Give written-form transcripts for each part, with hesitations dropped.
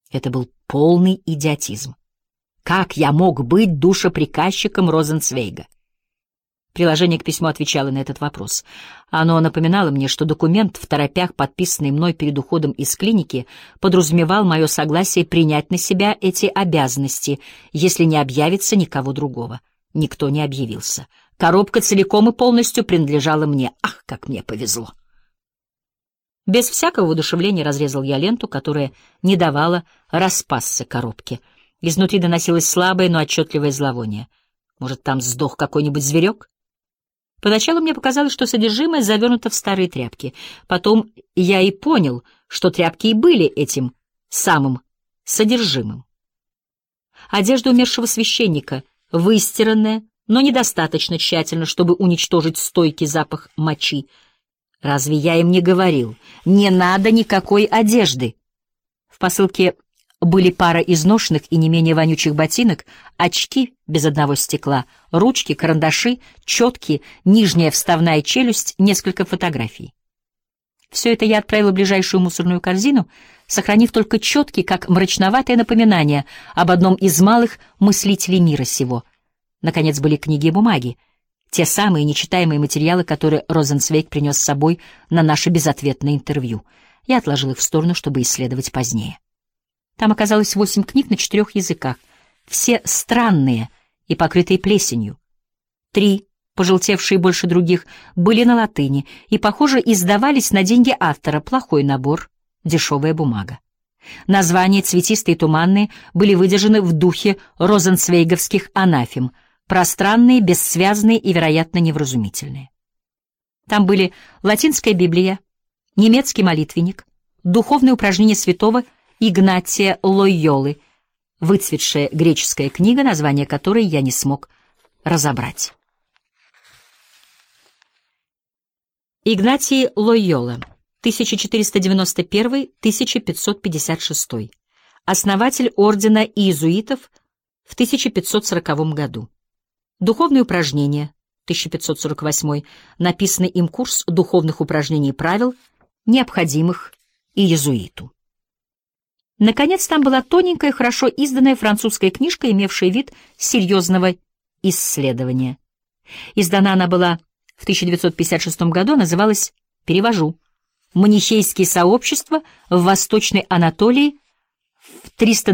Это был полный идиотизм. Как я мог быть душеприказчиком Розенцвейга? Приложение к письму отвечало на этот вопрос. Оно напоминало мне, что документ, второпях подписанный мной перед уходом из клиники, подразумевал мое согласие принять на себя эти обязанности, если не объявится никого другого. Никто не объявился. Коробка целиком и полностью принадлежала мне. Ах, как мне повезло! Без всякого воодушевления разрезал я ленту, которая не давала распасться коробке. Изнутри доносилось слабое, но отчетливое зловоние. Может, там сдох какой-нибудь зверек? Поначалу мне показалось, что содержимое завернуто в старые тряпки. Потом я и понял, что тряпки и были этим самым содержимым. Одежда умершего священника, выстиранная, но недостаточно тщательно, чтобы уничтожить стойкий запах мочи. Разве я им не говорил? Не надо никакой одежды. В посылке были пара изношенных и не менее вонючих ботинок, очки без одного стекла, ручки, карандаши, четки, нижняя вставная челюсть, несколько фотографий. Все это я отправила в ближайшую мусорную корзину, сохранив только четки, как мрачноватое напоминание об одном из малых мыслителей мира сего. Наконец были книги и бумаги, те самые нечитаемые материалы, которые Розенцвейг принес с собой на наше безответное интервью. Я отложил их в сторону, чтобы исследовать позднее. Там оказалось 8 книг на 4 языках, все странные и покрытые плесенью. 3, пожелтевшие больше других, были на латыни и, похоже, издавались на деньги автора. Плохой набор, дешевая бумага. Названия, цветистые и туманные, были выдержаны в духе розенцвейговских анафем, пространные, бессвязные и, вероятно, невразумительные. Там были латинская Библия, немецкий молитвенник, духовные упражнения святого Игнатия Лойолы, выцветшая греческая книга, название которой я не смог разобрать. Игнатий Лойола, 1491-1556, основатель ордена иезуитов в 1540 году. Духовные упражнения, 1548, написанный им курс духовных упражнений и правил, необходимых иезуиту. Наконец, там была тоненькая, хорошо изданная французская книжка, имевшая вид серьезного исследования. Издана она была в 1956 году, называлась, перевожу, «Манихейские сообщества в Восточной Анатолии в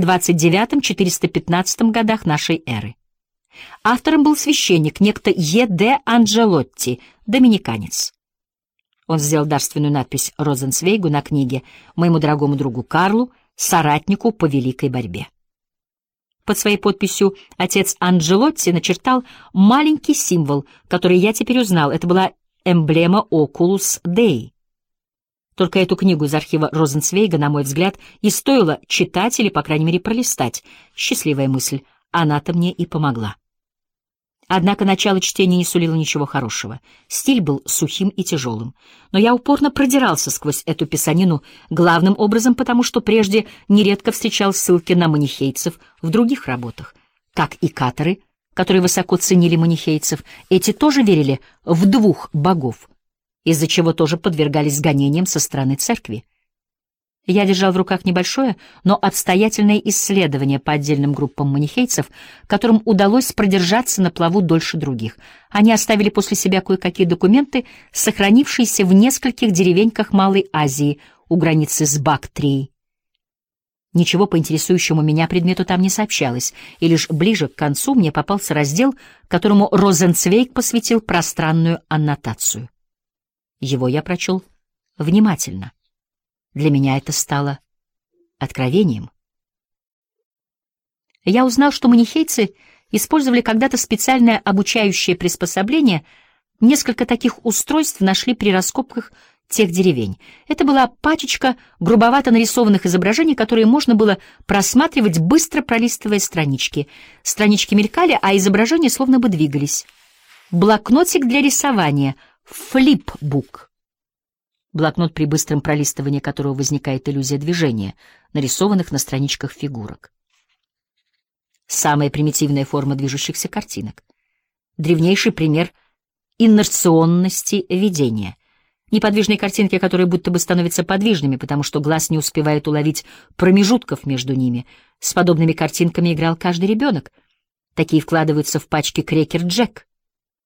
329-415 годах нашей эры». Автором был священник, некто Е.Д. Анджелотти, доминиканец. Он сделал дарственную надпись Розенцвейгу на книге «Моему дорогому другу Карлу, соратнику по великой борьбе». Под своей подписью отец Анджелотти начертал маленький символ, который я теперь узнал. Это была эмблема Oculus Dei. Только эту книгу из архива Розенцвейга, на мой взгляд, и стоило читать или, по крайней мере, пролистать. Счастливая мысль, она-то мне и помогла. Однако начало чтения не сулило ничего хорошего. Стиль был сухим и тяжелым. Но я упорно продирался сквозь эту писанину, главным образом потому, что прежде нередко встречал ссылки на манихейцев в других работах. Как и каторы, которые высоко ценили манихейцев, эти тоже верили в 2 богов, из-за чего тоже подвергались гонениям со стороны церкви. Я держал в руках небольшое, но обстоятельное исследование по отдельным группам манихейцев, которым удалось продержаться на плаву дольше других. Они оставили после себя кое-какие документы, сохранившиеся в нескольких деревеньках Малой Азии у границы с Бактрией. Ничего по интересующему меня предмету там не сообщалось, и лишь ближе к концу мне попался раздел, которому Розенцвейг посвятил пространную аннотацию. Его я прочел внимательно. Для меня это стало откровением. Я узнал, что манихейцы использовали когда-то специальное обучающее приспособление. Несколько таких устройств нашли при раскопках тех деревень. Это была пачечка грубовато нарисованных изображений, которые можно было просматривать, быстро пролистывая странички. Странички мелькали, а изображения словно бы двигались. Блокнотик для рисования, флипбук. Блокнот, при быстром пролистывании которого возникает иллюзия движения, нарисованных на страничках фигурок. Самая примитивная форма движущихся картинок. Древнейший пример инерционности видения. Неподвижные картинки, которые будто бы становятся подвижными, потому что глаз не успевает уловить промежутков между ними. С подобными картинками играл каждый ребенок. Такие вкладываются в пачки крекер Джек.